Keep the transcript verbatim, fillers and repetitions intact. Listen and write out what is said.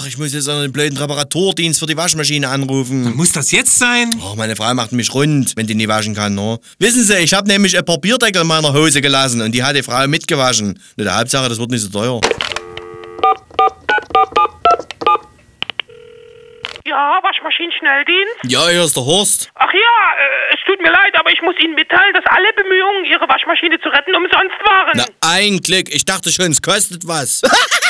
Ach, ich muss jetzt an den blöden Reparaturdienst für die Waschmaschine anrufen. Muss das jetzt sein? Oh, meine Frau macht mich rund, wenn die nie waschen kann, ne? Wissen Sie, ich habe nämlich ein Papierdeckel in meiner Hose gelassen und die hat die Frau mitgewaschen. Nur der Hauptsache, das wird nicht so teuer. Ja, Waschmaschinen-Schnelldienst? Ja, hier ist der Horst. Ach ja, äh, es tut mir leid, aber ich muss Ihnen mitteilen, dass alle Bemühungen, Ihre Waschmaschine zu retten, umsonst waren. Na, ein Klick. Ich dachte schon, es kostet was.